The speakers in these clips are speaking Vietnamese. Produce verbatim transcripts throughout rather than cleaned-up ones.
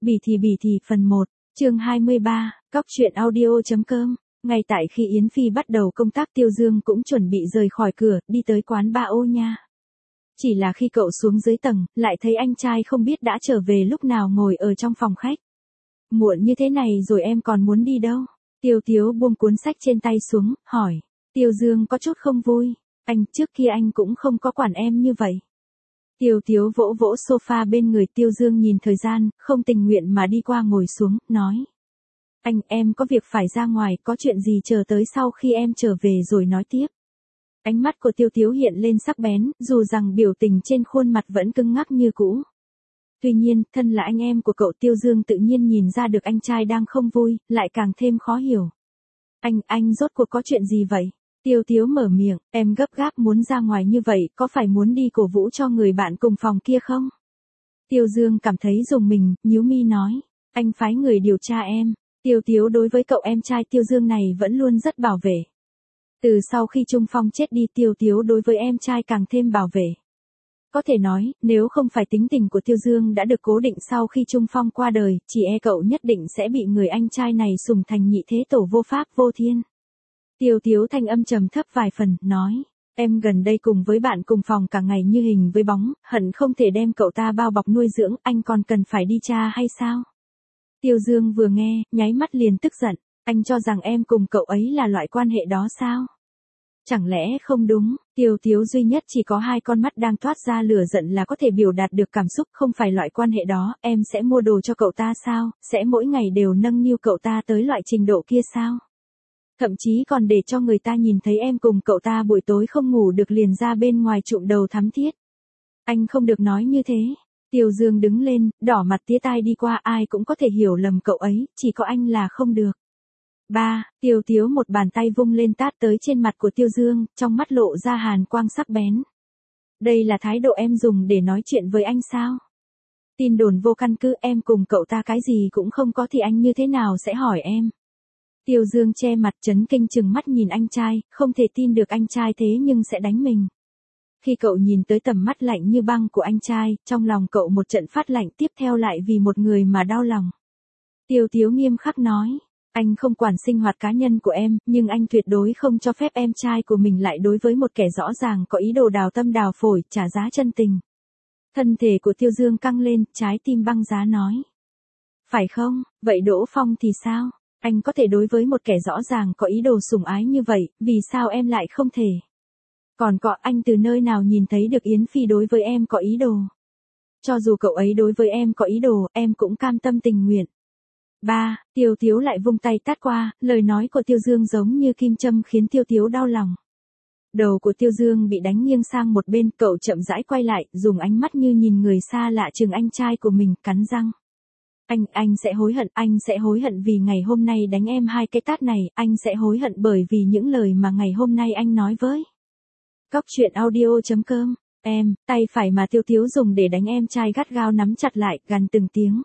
Bỉ thì bỉ thì phần một, chương hai mươi ba, cóc truyện audio.com. Ngay tại khi Yến Phi bắt đầu công tác, Tiêu Dương cũng chuẩn bị rời khỏi cửa, đi tới quán Ba Ô Nha. Chỉ là khi cậu xuống dưới tầng, lại thấy anh trai không biết đã trở về lúc nào ngồi ở trong phòng khách. Muộn như thế này rồi em còn muốn đi đâu? Tiêu Tiếu buông cuốn sách trên tay xuống, hỏi. Tiêu Dương có chút không vui. Anh, trước kia anh cũng không có quản em như vậy. Tiêu Tiếu vỗ vỗ sofa bên người. Tiêu Dương nhìn thời gian, không tình nguyện mà đi qua ngồi xuống, nói. Anh, em có việc phải ra ngoài, có chuyện gì chờ tới sau khi em trở về rồi nói tiếp. Ánh mắt của Tiêu Tiếu hiện lên sắc bén, dù rằng biểu tình trên khuôn mặt vẫn cứng ngắc như cũ. Tuy nhiên, thân là anh em của cậu, Tiêu Dương tự nhiên nhìn ra được anh trai đang không vui, lại càng thêm khó hiểu. Anh, anh rốt cuộc có chuyện gì vậy? Tiêu Tiếu mở miệng, em gấp gáp muốn ra ngoài như vậy, có phải muốn đi cổ vũ cho người bạn cùng phòng kia không? Tiêu Dương cảm thấy rùng mình, nhíu mi nói, anh phái người điều tra em. Tiêu Tiếu đối với cậu em trai Tiêu Dương này vẫn luôn rất bảo vệ. Từ sau khi Trung Phong chết đi, Tiêu Tiếu đối với em trai càng thêm bảo vệ. Có thể nói, nếu không phải tính tình của Tiêu Dương đã được cố định sau khi Trung Phong qua đời, chỉ e cậu nhất định sẽ bị người anh trai này sủng thành nhị thế tổ vô pháp vô thiên. Tiêu Tiếu thanh âm trầm thấp vài phần, nói, em gần đây cùng với bạn cùng phòng cả ngày như hình với bóng, hận không thể đem cậu ta bao bọc nuôi dưỡng, anh còn cần phải đi tra hay sao? Tiêu Dương vừa nghe, nháy mắt liền tức giận, anh cho rằng em cùng cậu ấy là loại quan hệ đó sao? Chẳng lẽ không đúng? Tiêu Tiếu duy nhất chỉ có hai con mắt đang toát ra lửa giận là có thể biểu đạt được cảm xúc, không phải loại quan hệ đó, em sẽ mua đồ cho cậu ta sao, sẽ mỗi ngày đều nâng niu cậu ta tới loại trình độ kia sao? Thậm chí còn để cho người ta nhìn thấy em cùng cậu ta buổi tối không ngủ được liền ra bên ngoài trụm đầu thắm thiết. Anh không được nói như thế. Tiêu Dương đứng lên, đỏ mặt tía tai đi qua, ai cũng có thể hiểu lầm cậu ấy, chỉ có anh là không được. Ba, Tiêu Tiếu một bàn tay vung lên tát tới trên mặt của Tiêu Dương, trong mắt lộ ra hàn quang sắc bén. Đây là thái độ em dùng để nói chuyện với anh sao? Tin đồn vô căn cứ, em cùng cậu ta cái gì cũng không có thì anh như thế nào sẽ hỏi em? Tiêu Dương che mặt chấn kinh chừng mắt nhìn anh trai, không thể tin được anh trai thế nhưng sẽ đánh mình. Khi cậu nhìn tới tầm mắt lạnh như băng của anh trai, trong lòng cậu một trận phát lạnh, tiếp theo lại vì một người mà đau lòng. Tiêu Tiếu nghiêm khắc nói, anh không quản sinh hoạt cá nhân của em, nhưng anh tuyệt đối không cho phép em trai của mình lại đối với một kẻ rõ ràng có ý đồ đào tâm đào phổi, trả giá chân tình. Thân thể của Tiêu Dương căng lên, trái tim băng giá nói. Phải không, vậy Đỗ Phong thì sao? Anh có thể đối với một kẻ rõ ràng có ý đồ sủng ái như vậy, vì sao em lại không thể? Còn có, anh từ nơi nào nhìn thấy được Yến Phi đối với em có ý đồ? Cho dù cậu ấy đối với em có ý đồ, em cũng cam tâm tình nguyện. Ba, Tiêu Tiếu lại vung tay tát qua, lời nói của Tiêu Dương giống như kim châm khiến Tiêu Tiếu đau lòng. Đầu của Tiêu Dương bị đánh nghiêng sang một bên, cậu chậm rãi quay lại, dùng ánh mắt như nhìn người xa lạ chừng anh trai của mình, cắn răng. Anh, anh sẽ hối hận, anh sẽ hối hận vì ngày hôm nay đánh em hai cái tát này, anh sẽ hối hận bởi vì những lời mà ngày hôm nay anh nói với. Cóc truyện audio.com, em, tay phải mà Tiêu Tiếu dùng để đánh em trai gắt gao nắm chặt lại, gằn từng tiếng.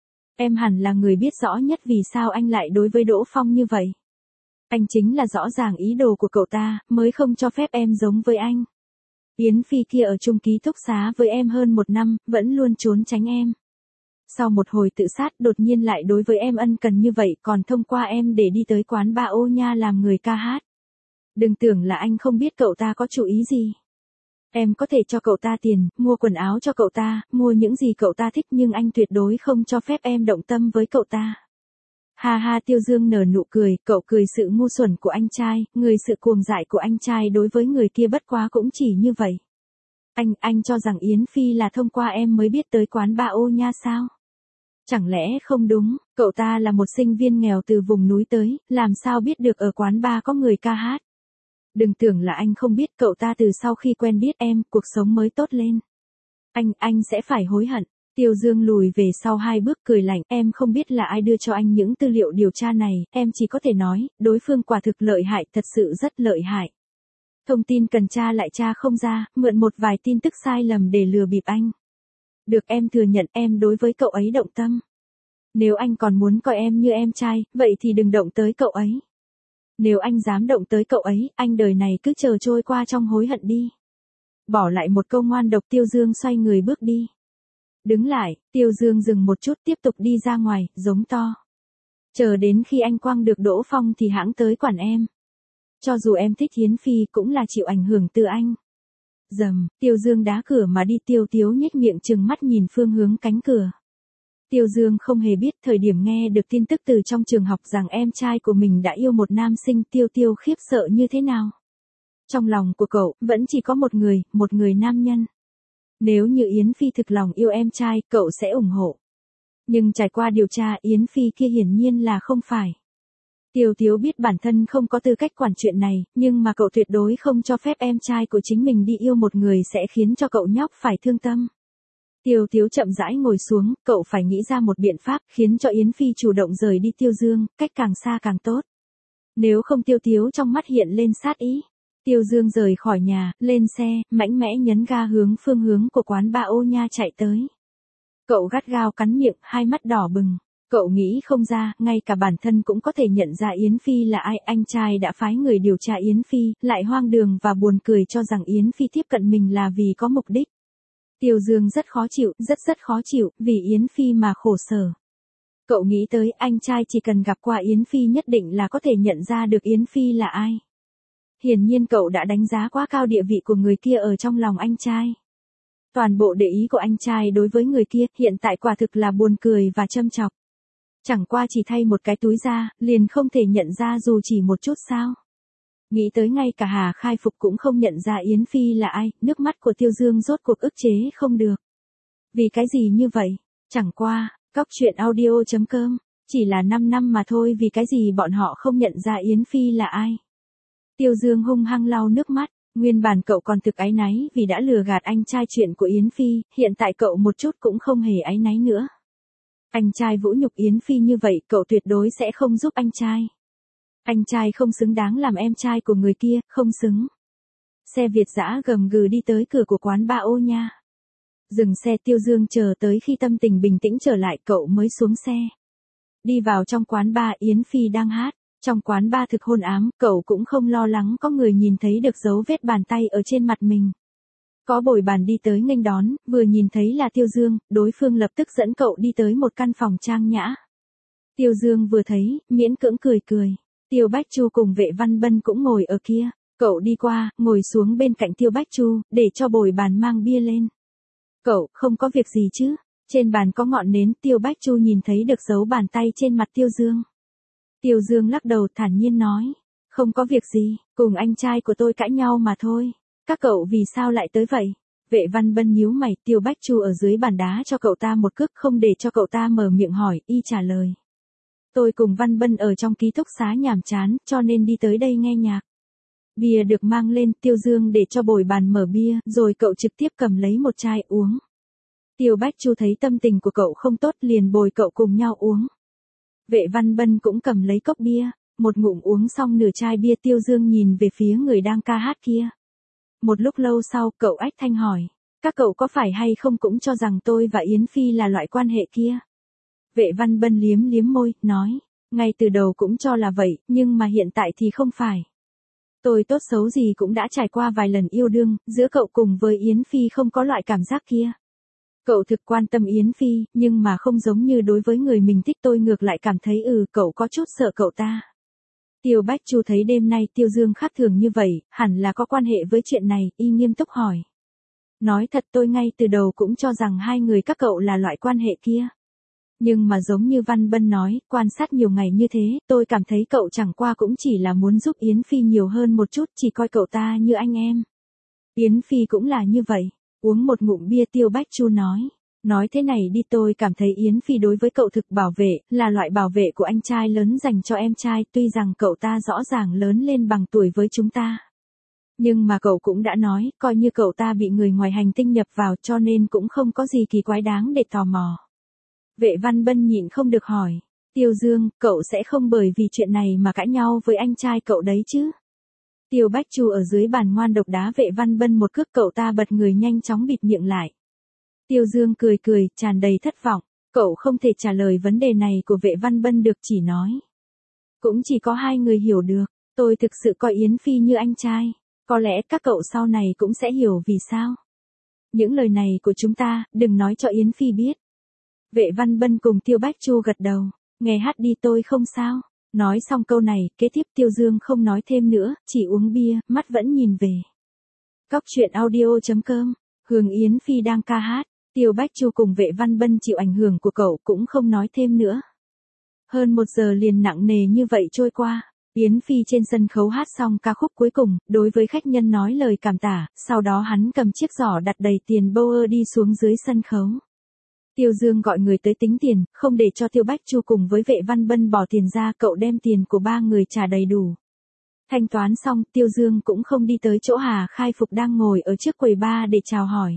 Em hẳn là người biết rõ nhất vì sao anh lại đối với Đỗ Phong như vậy. Anh chính là rõ ràng ý đồ của cậu ta, mới không cho phép em giống với anh. Yến Phi kia ở chung ký túc xá với em hơn một năm, vẫn luôn trốn tránh em. Sau một hồi tự sát đột nhiên lại đối với em ân cần như vậy, còn thông qua em để đi tới quán Ba Ô Nha làm người ca hát. Đừng tưởng là anh không biết cậu ta có chủ ý gì. Em có thể cho cậu ta tiền, mua quần áo cho cậu ta, mua những gì cậu ta thích, nhưng anh tuyệt đối không cho phép em động tâm với cậu ta. Ha ha, Tiêu Dương nở nụ cười, cậu cười sự ngu xuẩn của anh trai, người sự cuồng dại của anh trai đối với người kia bất quá cũng chỉ như vậy. Anh, anh cho rằng Yến Phi là thông qua em mới biết tới quán Ba Ô Nha sao? Chẳng lẽ không đúng, cậu ta là một sinh viên nghèo từ vùng núi tới, làm sao biết được ở quán bar có người ca hát? Đừng tưởng là anh không biết, cậu ta từ sau khi quen biết em, cuộc sống mới tốt lên. Anh, anh sẽ phải hối hận. Tiêu Dương lùi về sau hai bước cười lạnh, em không biết là ai đưa cho anh những tư liệu điều tra này, em chỉ có thể nói, đối phương quả thực lợi hại, thật sự rất lợi hại. Thông tin cần tra lại tra không ra, mượn một vài tin tức sai lầm để lừa bịp anh. Được, em thừa nhận em đối với cậu ấy động tâm. Nếu anh còn muốn coi em như em trai, vậy thì đừng động tới cậu ấy. Nếu anh dám động tới cậu ấy, anh đời này cứ chờ trôi qua trong hối hận đi. Bỏ lại một câu ngoan độc, Tiêu Dương xoay người bước đi. Đứng lại, Tiêu Dương dừng một chút tiếp tục đi ra ngoài, giống to. Chờ đến khi anh Quang được đỗ phong thì hãng tới quản em. Cho dù em thích Yến Phi cũng là chịu ảnh hưởng từ anh. Dầm, Tiêu Dương đá cửa mà đi. Tiêu Tiếu nhếch miệng trừng mắt nhìn phương hướng cánh cửa. Tiêu Dương không hề biết thời điểm nghe được tin tức từ trong trường học rằng em trai của mình đã yêu một nam sinh, Tiêu Tiêu khiếp sợ như thế nào. Trong lòng của cậu, vẫn chỉ có một người, một người nam nhân. Nếu như Yến Phi thực lòng yêu em trai, cậu sẽ ủng hộ. Nhưng trải qua điều tra, Yến Phi kia hiển nhiên là không phải. Tiêu Tiếu biết bản thân không có tư cách quản chuyện này, nhưng mà cậu tuyệt đối không cho phép em trai của chính mình đi yêu một người sẽ khiến cho cậu nhóc phải thương tâm. Tiêu Tiếu chậm rãi ngồi xuống, cậu phải nghĩ ra một biện pháp khiến cho Yến Phi chủ động rời đi Tiêu Dương, cách càng xa càng tốt. Nếu không Tiêu Tiếu trong mắt hiện lên sát ý. Tiêu Dương rời khỏi nhà, lên xe, mạnh mẽ nhấn ga hướng phương hướng của quán ba Ô Nha chạy tới. Cậu gắt gao cắn miệng, hai mắt đỏ bừng. Cậu nghĩ không ra, ngay cả bản thân cũng có thể nhận ra Yến Phi là ai. Anh trai đã phái người điều tra Yến Phi, lại hoang đường và buồn cười cho rằng Yến Phi tiếp cận mình là vì có mục đích. Tiêu Dương rất khó chịu, rất rất khó chịu, vì Yến Phi mà khổ sở. Cậu nghĩ tới anh trai chỉ cần gặp qua Yến Phi nhất định là có thể nhận ra được Yến Phi là ai. Hiển nhiên cậu đã đánh giá quá cao địa vị của người kia ở trong lòng anh trai. Toàn bộ để ý của anh trai đối với người kia hiện tại quả thực là buồn cười và châm chọc. Chẳng qua chỉ thay một cái túi ra, liền không thể nhận ra dù chỉ một chút sao. Nghĩ tới ngay cả Hà Khai Phục cũng không nhận ra Yến Phi là ai, nước mắt của Tiêu Dương rốt cuộc ức chế không được. Vì cái gì như vậy? Chẳng qua, cóc truyện audio chấm com, chỉ là năm năm mà thôi, vì cái gì bọn họ không nhận ra Yến Phi là ai? Tiêu Dương hung hăng lau nước mắt, nguyên bản cậu còn thực áy náy vì đã lừa gạt anh trai chuyện của Yến Phi, hiện tại cậu một chút cũng không hề áy náy nữa. Anh trai vũ nhục Yến Phi như vậy, cậu tuyệt đối sẽ không giúp anh trai. Anh trai không xứng đáng làm em trai của người kia, không xứng. Xe Việt dã gầm gừ đi tới cửa của quán ba Ô Nha. Dừng xe, Tiêu Dương chờ tới khi tâm tình bình tĩnh trở lại cậu mới xuống xe. Đi vào trong quán ba, Yến Phi đang hát. Trong quán ba thực hôn ám, cậu cũng không lo lắng có người nhìn thấy được dấu vết bàn tay ở trên mặt mình. Có bồi bàn đi tới nghênh đón, vừa nhìn thấy là Tiêu Dương, đối phương lập tức dẫn cậu đi tới một căn phòng trang nhã. Tiêu Dương vừa thấy, miễn cưỡng cười cười. Tiêu Bách Chu cùng Vệ Văn Bân cũng ngồi ở kia. Cậu đi qua, ngồi xuống bên cạnh Tiêu Bách Chu, để cho bồi bàn mang bia lên. Cậu, không có việc gì chứ? Trên bàn có ngọn nến. Tiêu Bách Chu nhìn thấy được dấu bàn tay trên mặt Tiêu Dương. Tiêu Dương lắc đầu thản nhiên nói. Không có việc gì, cùng anh trai của tôi cãi nhau mà thôi. Các cậu vì sao lại tới vậy? Vệ Văn Bân nhíu mày. Tiêu Bách Chu ở dưới bàn đá cho cậu ta một cước, không để cho cậu ta mở miệng hỏi, y trả lời. Tôi cùng Văn Bân ở trong ký túc xá nhàm chán, cho nên đi tới đây nghe nhạc. Bia được mang lên, Tiêu Dương để cho bồi bàn mở bia, rồi cậu trực tiếp cầm lấy một chai uống. Tiêu Bách Chu thấy tâm tình của cậu không tốt, liền bồi cậu cùng nhau uống. Vệ Văn Bân cũng cầm lấy cốc bia, một ngụm uống xong nửa chai bia. Tiêu Dương nhìn về phía người đang ca hát kia. Một lúc lâu sau, cậu ách thanh hỏi, các cậu có phải hay không cũng cho rằng tôi và Yến Phi là loại quan hệ kia? Vệ Văn Bân liếm liếm môi, nói, ngay từ đầu cũng cho là vậy, nhưng mà hiện tại thì không phải. Tôi tốt xấu gì cũng đã trải qua vài lần yêu đương, giữa cậu cùng với Yến Phi không có loại cảm giác kia. Cậu thực quan tâm Yến Phi, nhưng mà không giống như đối với người mình thích. Tôi ngược lại cảm thấy ừ, cậu có chút sợ cậu ta. Tiêu Bách Chu thấy đêm nay Tiêu Dương khác thường như vậy, hẳn là có quan hệ với chuyện này, y nghiêm túc hỏi. Nói thật, tôi ngay từ đầu cũng cho rằng hai người các cậu là loại quan hệ kia. Nhưng mà giống như Văn Bân nói, quan sát nhiều ngày như thế, tôi cảm thấy cậu chẳng qua cũng chỉ là muốn giúp Yến Phi nhiều hơn một chút, chỉ coi cậu ta như anh em. Yến Phi cũng là như vậy. Uống một ngụm bia, Tiêu Bách Chu nói. Nói thế này đi, tôi cảm thấy Yến Phi đối với cậu thực bảo vệ, là loại bảo vệ của anh trai lớn dành cho em trai, tuy rằng cậu ta rõ ràng lớn lên bằng tuổi với chúng ta. Nhưng mà cậu cũng đã nói, coi như cậu ta bị người ngoài hành tinh nhập vào, cho nên cũng không có gì kỳ quái đáng để tò mò. Vệ Văn Bân nhịn không được hỏi, Tiêu Dương, cậu sẽ không bởi vì chuyện này mà cãi nhau với anh trai cậu đấy chứ? Tiêu Bách Chu ở dưới bàn ngoan độc đá Vệ Văn Bân một cước, cậu ta bật người nhanh chóng bịt miệng lại. Tiêu Dương cười cười, tràn đầy thất vọng, cậu không thể trả lời vấn đề này của Vệ Văn Bân được, chỉ nói. Cũng chỉ có hai người hiểu được, tôi thực sự coi Yến Phi như anh trai, có lẽ các cậu sau này cũng sẽ hiểu vì sao. Những lời này của chúng ta, đừng nói cho Yến Phi biết. Vệ Văn Bân cùng Tiêu Bách Chu gật đầu, nghe hát đi tôi không sao. Nói xong câu này, kế tiếp Tiêu Dương không nói thêm nữa, chỉ uống bia, mắt vẫn nhìn về. Cóc truyện audio chấm com, Hương Yến Phi đang ca hát, Tiêu Bách Chu cùng Vệ Văn Bân chịu ảnh hưởng của cậu cũng không nói thêm nữa. Hơn một giờ liền nặng nề như vậy trôi qua, Yến Phi trên sân khấu hát xong ca khúc cuối cùng, đối với khách nhân nói lời cảm tả, sau đó hắn cầm chiếc giỏ đặt đầy tiền bô đi xuống dưới sân khấu. Tiêu Dương gọi người tới tính tiền, không để cho Tiêu Bách Chu cùng với Vệ Văn Bân bỏ tiền ra, cậu đem tiền của ba người trả đầy đủ. Thanh toán xong, Tiêu Dương cũng không đi tới chỗ Hà Khai Phục đang ngồi ở trước quầy bar để chào hỏi.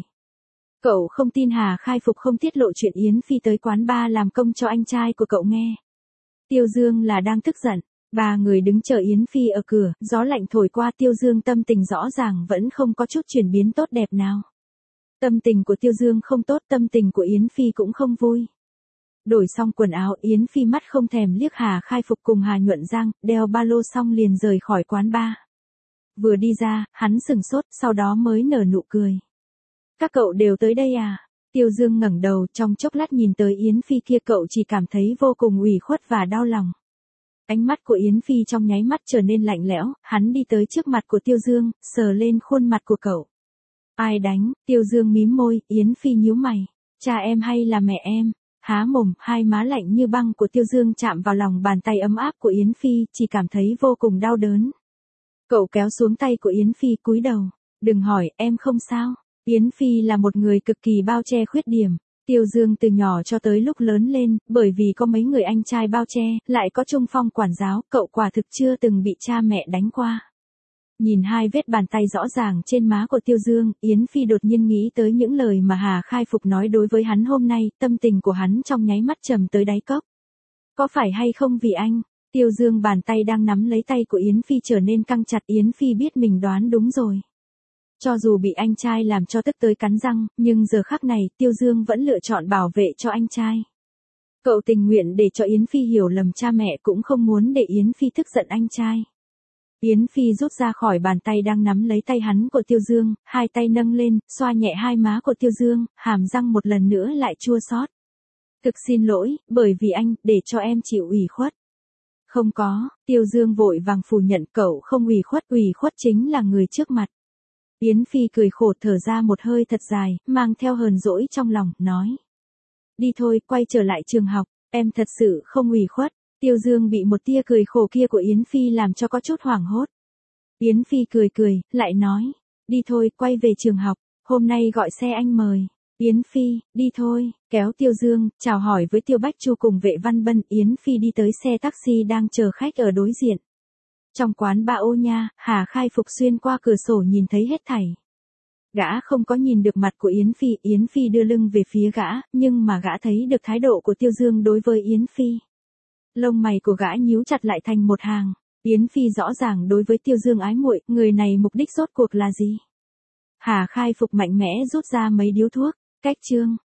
Cậu không tin Hà Khai Phục không tiết lộ chuyện Yến Phi tới quán bar làm công cho anh trai của cậu nghe. Tiêu Dương là đang tức giận, ba người đứng chờ Yến Phi ở cửa, gió lạnh thổi qua, Tiêu Dương tâm tình rõ ràng vẫn không có chút chuyển biến tốt đẹp nào. Tâm tình của Tiêu Dương không tốt, tâm tình của Yến Phi cũng không vui. Đổi xong quần áo, Yến Phi mắt không thèm liếc Hà Khai Phục cùng Hà Nhuận Giang, đeo ba lô xong liền rời khỏi quán bar. Vừa đi ra, hắn sừng sốt, sau đó mới nở nụ cười. Các cậu đều tới đây à? Tiêu Dương ngẩng đầu, trong chốc lát nhìn tới Yến Phi kia, cậu chỉ cảm thấy vô cùng ủy khuất và đau lòng. Ánh mắt của Yến Phi trong nháy mắt trở nên lạnh lẽo, hắn đi tới trước mặt của Tiêu Dương, sờ lên khuôn mặt của cậu. Ai đánh? Tiêu Dương mím môi, Yến Phi nhíu mày. Cha em hay là mẹ em? Há mồm, hai má lạnh như băng của Tiêu Dương chạm vào lòng bàn tay ấm áp của Yến Phi, chỉ cảm thấy vô cùng đau đớn. Cậu kéo xuống tay của Yến Phi, cúi đầu. Đừng hỏi, em không sao. Yến Phi là một người cực kỳ bao che khuyết điểm. Tiêu Dương từ nhỏ cho tới lúc lớn lên, bởi vì có mấy người anh trai bao che, lại có Trung Phong quản giáo, cậu quả thực chưa từng bị cha mẹ đánh qua. Nhìn hai vết bàn tay rõ ràng trên má của Tiêu Dương, Yến Phi đột nhiên nghĩ tới những lời mà Hà Khai Phục nói đối với hắn hôm nay, tâm tình của hắn trong nháy mắt trầm tới đáy cốc. Có phải hay không vì anh? Tiêu Dương bàn tay đang nắm lấy tay của Yến Phi trở nên căng chặt, Yến Phi biết mình đoán đúng rồi. Cho dù bị anh trai làm cho tức tới cắn răng, nhưng giờ khắc này, Tiêu Dương vẫn lựa chọn bảo vệ cho anh trai. Cậu tình nguyện để cho Yến Phi hiểu lầm cha mẹ, cũng không muốn để Yến Phi tức giận anh trai. Yến Phi rút ra khỏi bàn tay đang nắm lấy tay hắn của Tiêu Dương, hai tay nâng lên, xoa nhẹ hai má của Tiêu Dương, hàm răng một lần nữa lại chua xót. Thực xin lỗi, bởi vì anh, để cho em chịu ủy khuất. Không có, Tiêu Dương vội vàng phủ nhận, cậu không ủy khuất, ủy khuất chính là người trước mặt. Yến Phi cười khổ thở ra một hơi thật dài, mang theo hờn dỗi trong lòng, nói. Đi thôi, quay trở lại trường học, em thật sự không ủy khuất. Tiêu Dương bị một tia cười khổ kia của Yến Phi làm cho có chút hoảng hốt. Yến Phi cười cười, lại nói. Đi thôi, quay về trường học, hôm nay gọi xe anh mời. Yến Phi, đi thôi, kéo Tiêu Dương, chào hỏi với Tiêu Bách Chu cùng Vệ Văn Bân. Yến Phi đi tới xe taxi đang chờ khách ở đối diện. Trong quán Ba Ô Nha, Hà Khai Phục xuyên qua cửa sổ nhìn thấy hết thảy. Gã không có nhìn được mặt của Yến Phi, Yến Phi đưa lưng về phía gã, nhưng mà gã thấy được thái độ của Tiêu Dương đối với Yến Phi. Lông mày của gã nhíu chặt lại thành một hàng. Yến Phi rõ ràng đối với Tiêu Dương ái muội, người này mục đích rốt cuộc là gì? Hà Khai Phục mạnh mẽ rút ra mấy điếu thuốc, cách chương.